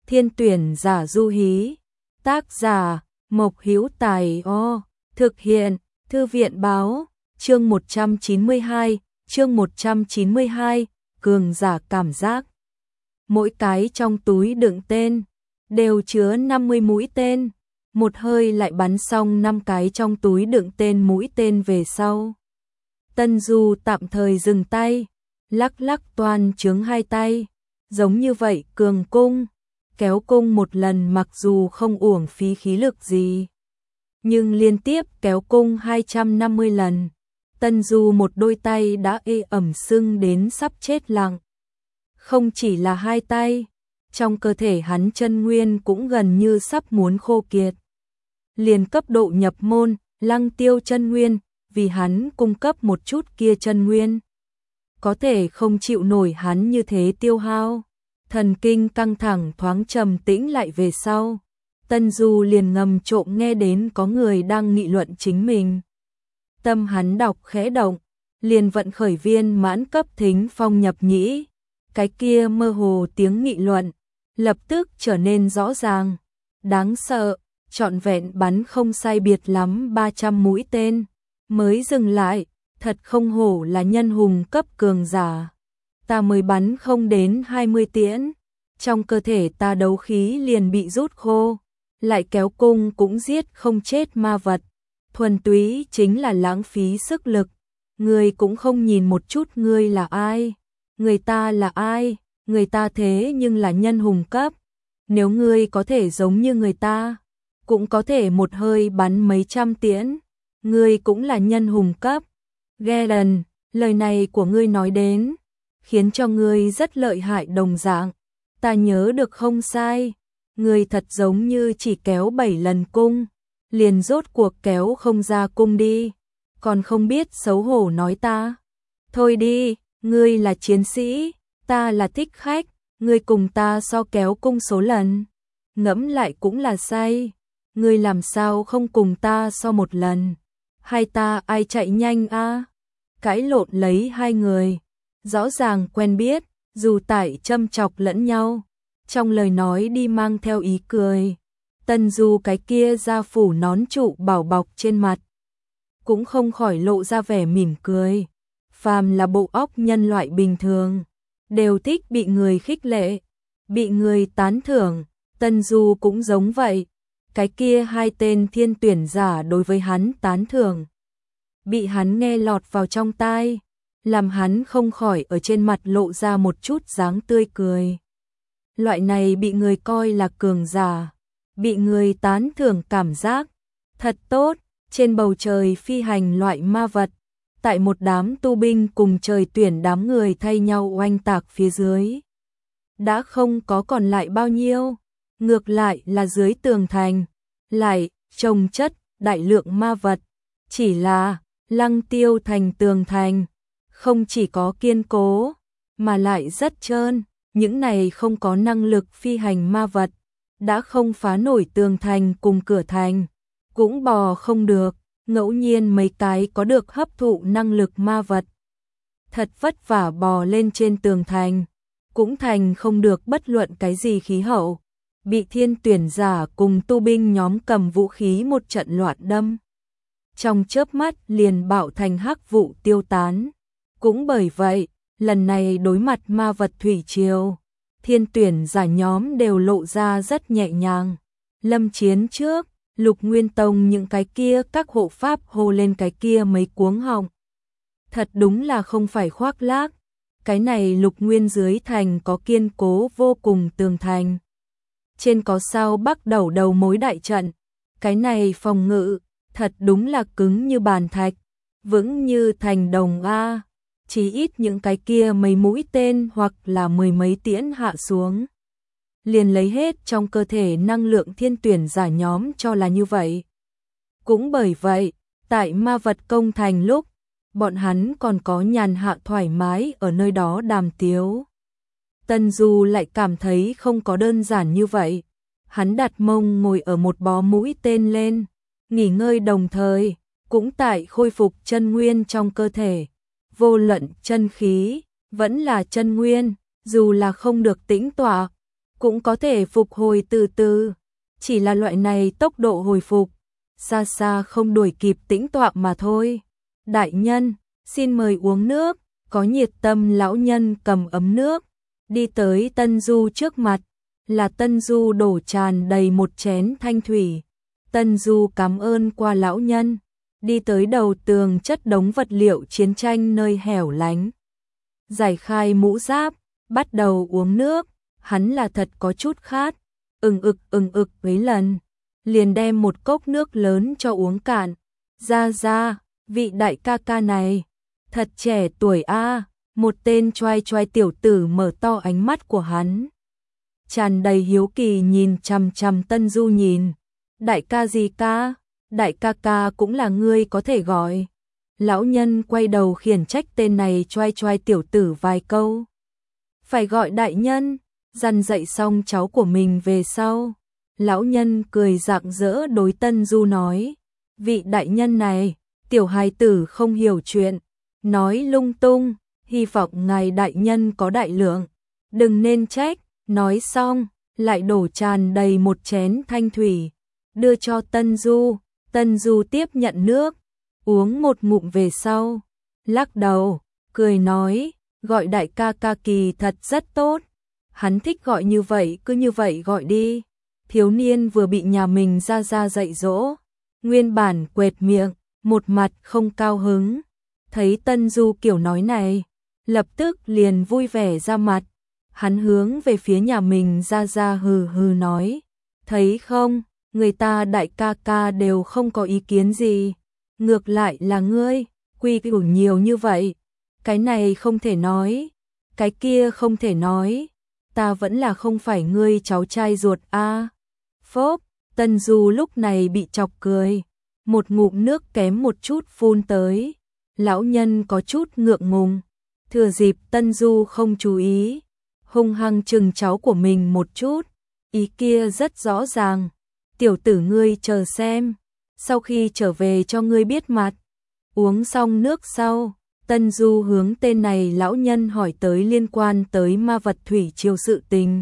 Thiên tuyển giả du hí. Tác giả Mộc Hữu Tài. Thực hiện Thư viện báo. Chương 192, cường giả cảm giác. Mỗi cái trong túi đựng tên đều chứa 50 mũi tên, một hơi lại bắn xong 5 cái trong túi đựng tên mũi tên về sau. Tân Du tạm thời dừng tay, lắc lắc toan trướng hai tay, giống như vậy cường cung, kéo cung một lần mặc dù không uổng phí khí lực gì, nhưng liên tiếp kéo cung 250 lần. Tân Du một đôi tay đã ê ẩm sưng đến sắp chết lặng. Không chỉ là hai tay, trong cơ thể hắn chân nguyên cũng gần như sắp muốn khô kiệt. Liền cấp độ nhập môn, Lăng Tiêu chân nguyên, vì hắn cung cấp một chút kia chân nguyên. Có thể không chịu nổi hắn như thế tiêu hao. Thần kinh căng thẳng thoáng trầm tĩnh lại về sau. Tân Du liền ngầm trộm nghe đến có người đang nghị luận chính mình. Tâm hắn đọc khẽ động, liền vận khởi viên mãn cấp thính phong nhập nhĩ. Cái kia mơ hồ tiếng nghị luận, lập tức trở nên rõ ràng. Đáng sợ, trọn vẹn bắn không sai biệt lắm 300 mũi tên, mới dừng lại, thật không hổ là nhân hùng cấp cường giả. Ta mới bắn không đến 20 tiễn, trong cơ thể ta đấu khí liền bị rút khô, lại kéo cung cũng giết không chết ma vật. Thuần túy chính là lãng phí sức lực. Ngươi cũng không nhìn một chút ngươi là ai. Người ta là ai? Người ta thế nhưng là nhân hùng cấp. Nếu ngươi có thể giống như người ta, cũng có thể một hơi bắn mấy trăm tiễn. Ngươi cũng là nhân hùng cấp. Galen, lời này của ngươi nói đến, khiến cho ngươi rất lợi hại đồng dạng. Ta nhớ được không sai. Ngươi thật giống như chỉ kéo 7 lần cung, liền rốt cuộc kéo không ra cung đi, còn không biết xấu hổ nói ta. Thôi đi, ngươi là chiến sĩ, ta là thích khách, ngươi cùng ta so kéo cung số lần. Ngẫm lại cũng là sai, ngươi làm sao không cùng ta so một lần, hay ta ai chạy nhanh a? Cãi lộn lấy hai người, rõ ràng quen biết, dù tại châm chọc lẫn nhau, trong lời nói đi mang theo ý cười. Tân Du cái kia da phủ nón trụ bảo bọc trên mặt, cũng không khỏi lộ ra vẻ mỉm cười. Phàm là bộ óc nhân loại bình thường, đều thích bị người khích lệ, bị người tán thưởng. Tân Du cũng giống vậy. Cái kia hai tên thiên tuyển giả đối với hắn tán thưởng, bị hắn nghe lọt vào trong tai, làm hắn không khỏi ở trên mặt lộ ra một chút dáng tươi cười. Loại này bị người coi là cường giả, bị người tán thưởng cảm giác thật tốt. Trên bầu trời phi hành loại ma vật, tại một đám tu binh cùng trời tuyển đám người thay nhau oanh tạc phía dưới, đã không có còn lại bao nhiêu. Ngược lại là dưới tường thành lại chồng chất đại lượng ma vật. Chỉ là Lăng Tiêu thành tường thành không chỉ có kiên cố mà lại rất trơn. Những này không có năng lực phi hành ma vật đã không phá nổi tường thành cùng cửa thành, cũng bò không được. Ngẫu nhiên mấy cái có được hấp thụ năng lực ma vật, thật vất vả bò lên trên tường thành, cũng thành không được bất luận cái gì khí hậu, bị thiên tuyển giả cùng tu binh nhóm cầm vũ khí một trận loạn đâm. Trong chớp mắt liền bạo thành hắc vụ tiêu tán. Cũng bởi vậy, lần này đối mặt ma vật thủy triều, thiên tuyển giả nhóm đều lộ ra rất nhẹ nhàng. Lâm chiến trước, Lục Nguyên Tông những cái kia các hộ pháp hô lên cái kia mấy cuống họng. Thật đúng là không phải khoác lác. Cái này Lục Nguyên dưới thành có kiên cố vô cùng tường thành, trên có sao bắc đầu mối đại trận. Cái này phòng ngự thật đúng là cứng như bàn thạch, vững như thành đồng a. Chỉ ít những cái kia mấy mũi tên hoặc là mười mấy tiễn hạ xuống, liền lấy hết trong cơ thể năng lượng thiên tuyển giả nhóm cho là như vậy. Cũng bởi vậy, tại ma vật công thành lúc, bọn hắn còn có nhàn hạ thoải mái ở nơi đó đàm tiếu. Tân Du lại cảm thấy không có đơn giản như vậy. Hắn đặt mông ngồi ở một bó mũi tên lên, nghỉ ngơi đồng thời, cũng tại khôi phục chân nguyên trong cơ thể. Vô luận chân khí, vẫn là chân nguyên, dù là không được tĩnh tọa, cũng có thể phục hồi từ từ, chỉ là loại này tốc độ hồi phục xa xa không đuổi kịp tĩnh tọa mà thôi. Đại nhân, xin mời uống nước. Có nhiệt tâm lão nhân cầm ấm nước, đi tới Tân Du trước mặt, là Tân Du đổ tràn đầy một chén thanh thủy. Tân Du cảm ơn qua lão nhân, đi tới đầu tường chất đống vật liệu chiến tranh nơi hẻo lánh. Giải khai mũ giáp, bắt đầu uống nước, hắn là thật có chút khát, ừng ực mấy lần, liền đem một cốc nước lớn cho uống cạn. Ra, vị đại ca ca này, thật trẻ tuổi a. Một tên choai choai tiểu tử mở to ánh mắt của hắn, tràn đầy hiếu kỳ nhìn chằm chằm Tân Du nhìn. Đại ca gì ca? Đại ca ca cũng là ngươi có thể gọi. Lão nhân quay đầu khiển trách tên này choai choai tiểu tử vài câu. Phải gọi đại nhân, dằn dạy xong cháu của mình về sau. Lão nhân cười rạng rỡ đối Tân Du nói, vị đại nhân này, tiểu hài tử không hiểu chuyện, nói lung tung, hy vọng ngài đại nhân có đại lượng, đừng nên trách. Nói xong, lại đổ tràn đầy một chén thanh thủy, đưa cho Tân Du. Tân Du tiếp nhận nước, uống một ngụm về sau, lắc đầu, cười nói, gọi đại ca ca kỳ thật rất tốt, hắn thích gọi như vậy cứ như vậy gọi đi. Thiếu niên vừa bị nhà mình ra dạy dỗ, nguyên bản quệt miệng, một mặt không cao hứng, thấy Tân Du kiểu nói này, lập tức liền vui vẻ ra mặt. Hắn hướng về phía nhà mình ra hừ hừ nói, thấy không, người ta đại ca ca đều không có ý kiến gì, ngược lại là ngươi, quy củ nhiều như vậy, cái này không thể nói, cái kia không thể nói, ta vẫn là không phải ngươi cháu trai ruột a. Phốp, Tân Du lúc này bị chọc cười, một ngụm nước kém một chút phun tới, lão nhân có chút ngượng ngùng, thừa dịp Tân Du không chú ý, hung hăng chừng cháu của mình một chút, ý kia rất rõ ràng, tiểu tử ngươi chờ xem, sau khi trở về cho ngươi biết mặt. Uống xong nước sau, Tân Du hướng tên này lão nhân hỏi tới liên quan tới ma vật thủy triều sự tình.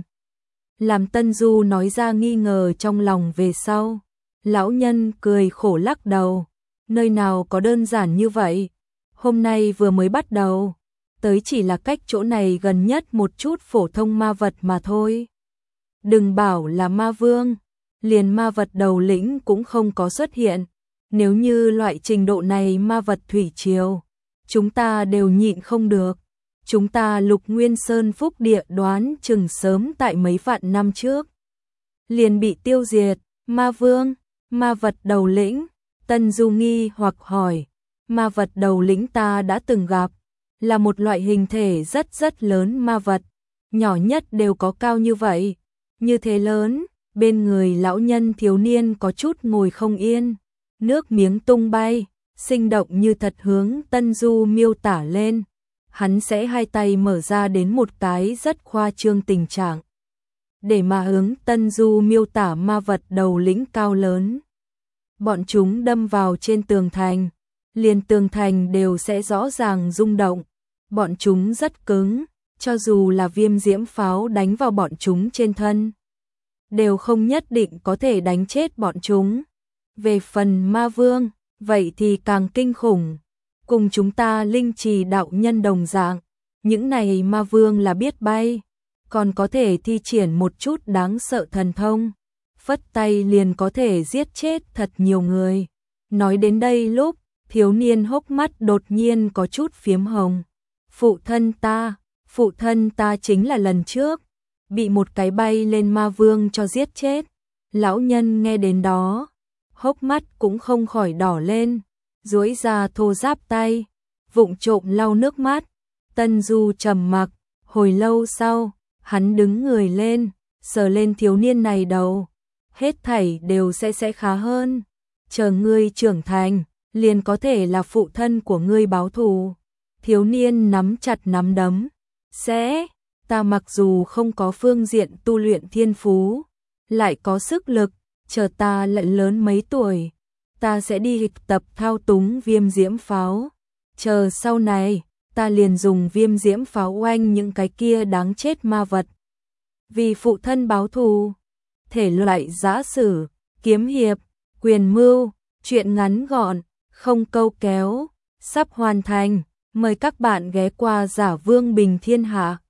Làm Tân Du nói ra nghi ngờ trong lòng về sau, lão nhân cười khổ lắc đầu, nơi nào có đơn giản như vậy, hôm nay vừa mới bắt đầu, tới chỉ là cách chỗ này gần nhất một chút phổ thông ma vật mà thôi. Đừng bảo là ma vương, liền ma vật đầu lĩnh cũng không có xuất hiện, nếu như loại trình độ này ma vật thủy triều, chúng ta đều nhịn không được. Chúng ta Lục Nguyên Sơn phúc địa đoán chừng sớm tại mấy vạn năm trước liền bị tiêu diệt. Ma vương, ma vật đầu lĩnh, Tân Du nghi hoặc hỏi, ma vật đầu lĩnh ta đã từng gặp, là một loại hình thể rất lớn ma vật, nhỏ nhất đều có cao như vậy, như thế lớn. Bên người lão nhân thiếu niên có chút ngồi không yên, nước miếng tung bay, sinh động như thật hướng Tân Du miêu tả lên. Hắn sẽ hai tay mở ra đến một cái rất khoa trương tình trạng, để mà hướng Tân Du miêu tả ma vật đầu lĩnh cao lớn. Bọn chúng đâm vào trên tường thành, liền tường thành đều sẽ rõ ràng rung động. Bọn chúng rất cứng, cho dù là viêm diễm pháo đánh vào bọn chúng trên thân, đều không nhất định có thể đánh chết bọn chúng. Về phần ma vương, vậy thì càng kinh khủng, cùng chúng ta linh trì đạo nhân đồng dạng, những này ma vương là biết bay, còn có thể thi triển một chút đáng sợ thần thông, phất tay liền có thể giết chết thật nhiều người. Nói đến đây lúc, thiếu niên hốc mắt đột nhiên có chút phiếm hồng. Phụ thân ta chính là lần trước bị một cái bay lên ma vương cho giết chết. Lão nhân nghe đến đó, hốc mắt cũng không khỏi đỏ lên, duỗi ra thô ráp tay, vụng trộm lau nước mắt. Tân Du trầm mặc, hồi lâu sau, hắn đứng người lên, sờ lên thiếu niên này đầu, hết thảy đều sẽ khá hơn, chờ ngươi trưởng thành, liền có thể là phụ thân của ngươi báo thù. Thiếu niên nắm chặt nắm đấm, ta mặc dù không có phương diện tu luyện thiên phú, lại có sức lực, chờ ta lại lớn mấy tuổi, ta sẽ đi tập thao túng viêm diễm pháo, chờ sau này, ta liền dùng viêm diễm pháo oanh những cái kia đáng chết ma vật. vì phụ thân báo thù. Thể loại giã sử, kiếm hiệp, quyền mưu, truyện ngắn gọn, không câu kéo, sắp hoàn thành. Mời các bạn ghé qua Giả Vương Bình Thiên Hạ.